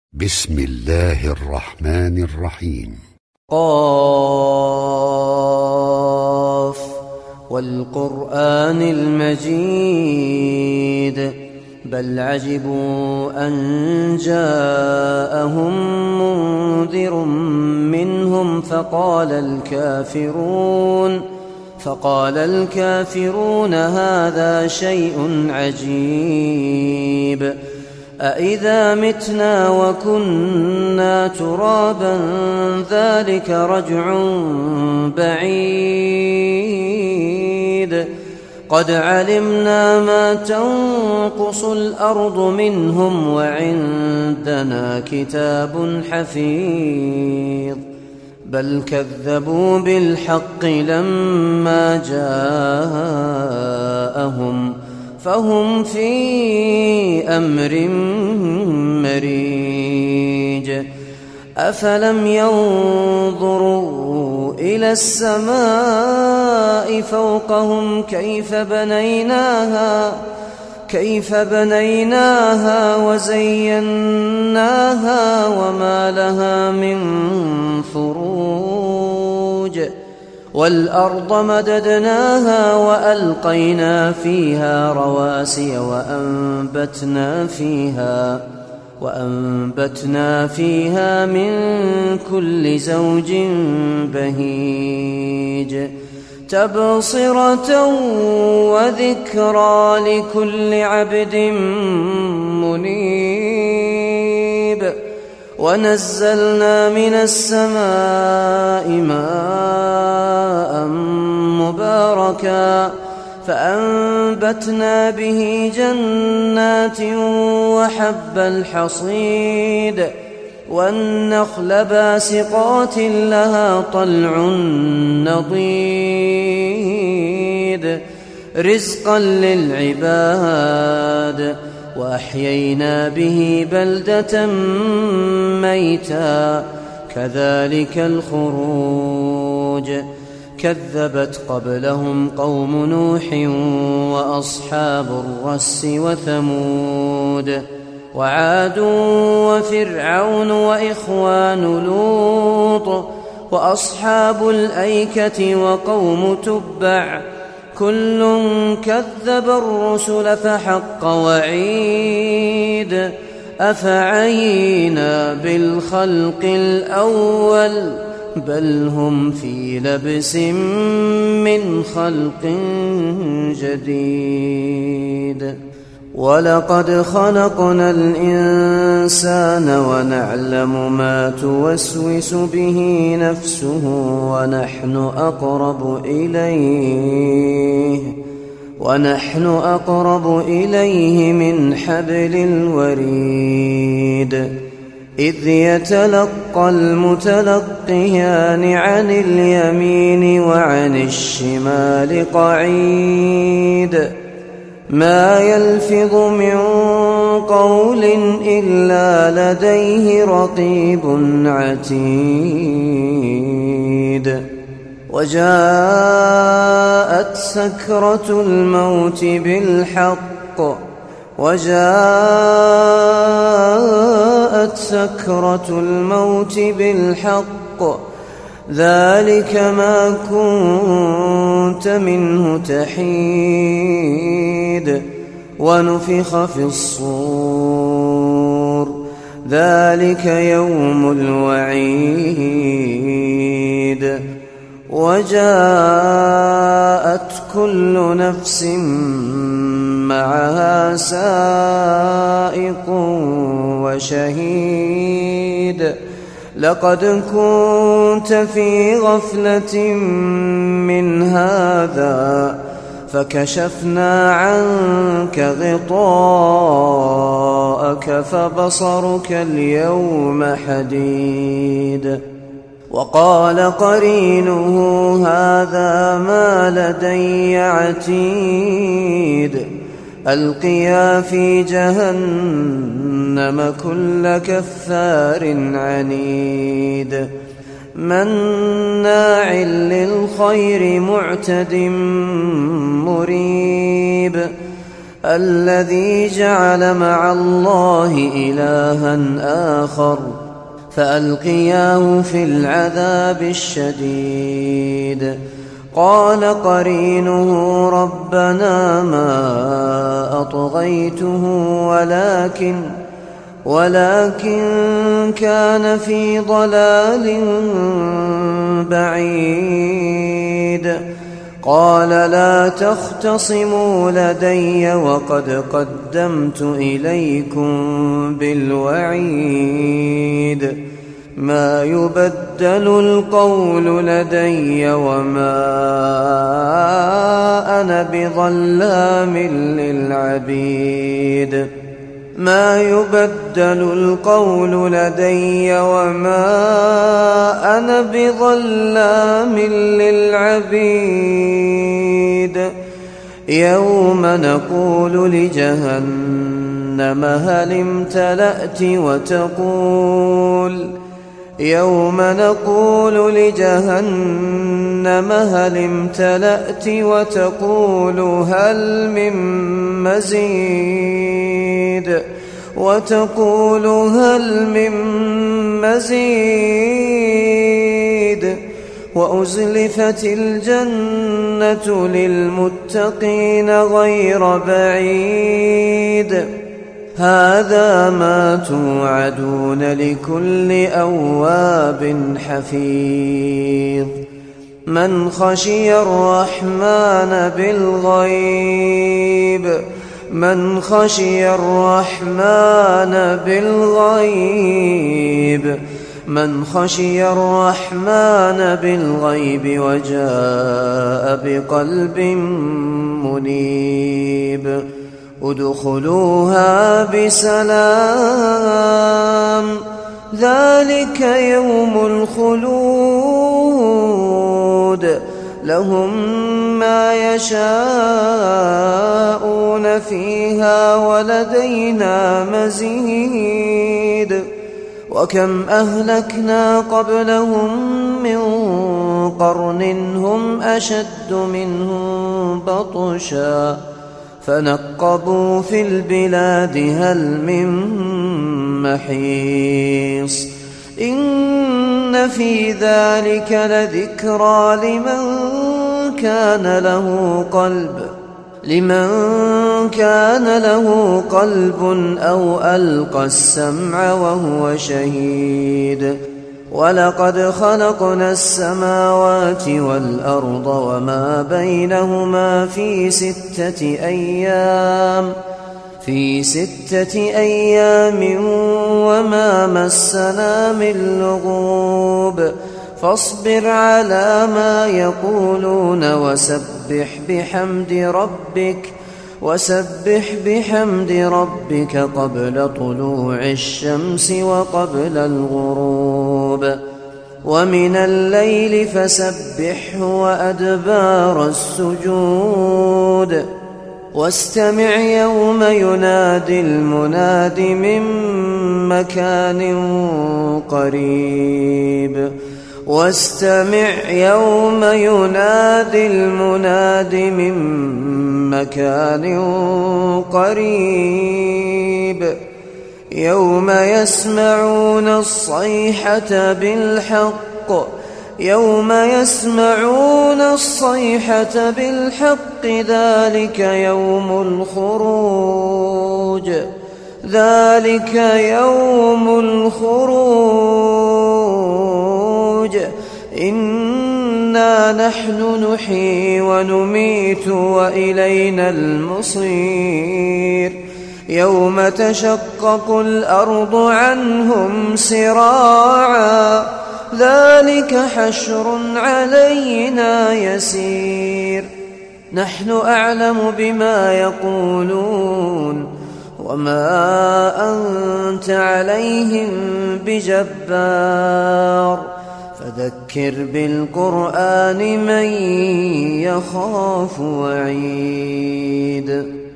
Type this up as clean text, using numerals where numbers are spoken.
بسم الله الرحمن الرحيم. قاف والقرآن المجيد بل عجبوا أن جاءهم منذر منهم فقال الكافرون هذا شيء عجيب أإذا متنا وكنا ترابا ذلك رجع بعيد قد علمنا ما تنقص الأرض منهم وعندنا كتاب حفيظ بل كذبوا بالحق لما جاءهم فهم في أمر مريج أفلم ينظروا إلى السماء فوقهم كيف بنيناها وزيناها وما لها من فروج والأرض مددناها وألقينا فيها رواسي وأنبتنا فيها من كل زوج بهيج تبصرة وذكرى لكل عبد منيب ونزلنا من السماء ماء مباركا فأنبتنا به جنات وحب الحصيد والنخل باسقات لها طلع نضيد رزقا للعباد وأحيينا به بلدة ميتا كذلك الخروج كذبت قبلهم قوم نوح وأصحاب الرس وثمود وعاد وفرعون وإخوان لوط وأصحاب الأيكة وقوم تبع كل كذب الرسل فحق وعيد أفعينا بالخلق الأول بل هم في لبس من خلق جديد ولقد خلقنا الإنسان ونعلم ما توسوس به نفسه ونحن أقرب إليه من حبل الوريد إذ يتلقى المتلقيان عن اليمين وعن الشمال قعيد ما يلفظ من قول إلا لديه رقيب عتيد وجاءت سكرة الموت بالحق ذلك ما كنت منه تحيد ونفخ في الصور ذلك يوم الوعيد وجاءت كل نفس معها سائق وشهيد لقد كنت في غفلة من هذا فكشفنا عنك غطاءك فبصرك اليوم حديد وقال قرينه هذا ما لدي عتيد ألقيا في جهنم كل كفار عنيد مناع للخير معتد مريب الذي جعل مع الله إلها آخر فألقياه في العذاب الشديد. قال قرينه ربنا ما أطغيته ولكن كان في ضلال بعيد. قال لا تختصموا لدي وقد قدمت إليكم بالوعيد. ما يبدل القول لدي وما أنا بظلام للعبيد. ما يبدل القول لدي وما أنا بظلام للعبيد. يوم نقول لجهنم هل امتلأت وتقول هل من مزيد. وأزلفت الجنة للمتقين غير بعيد. هذا ما توعدون لكل أواب حفيظ. من خشي الرحمن بالغيب وجاء بقلب منيب. ادخلوها بسلام ذلك يوم الخلود. لهم ما يشاءون فيها ولدينا مزيد. وكم أهلكنا قبلهم من قرن هم أشد منهم بطشا فنقبوا في البلاد هل من محيص. إن في ذلك لذكرى لمن كان له قلب أو ألقى السمع وهو شهيد. ولقد خلقنا السماوات والأرض وما بينهما في 6 أيام وما مسنا من لغوب. فاصبر على ما يقولون وسبح بحمد ربك قبل طلوع الشمس وقبل الغروب. ومن الليل فسبحه وأدبار السجود. واستمع يوم ينادي المناد من مكان قريب. يوم يسمعون الصيحة بالحق ذلك يوم الخروج. إنا نحن نحيي ونميت وإلينا المصير. يوم تشقق الأرض عنهم سراعا ذلك حشر علينا يسير. نحن أعلم بما يقولون وما أنت عليهم بجبار. فذكر بالقرآن من يخاف وعيد.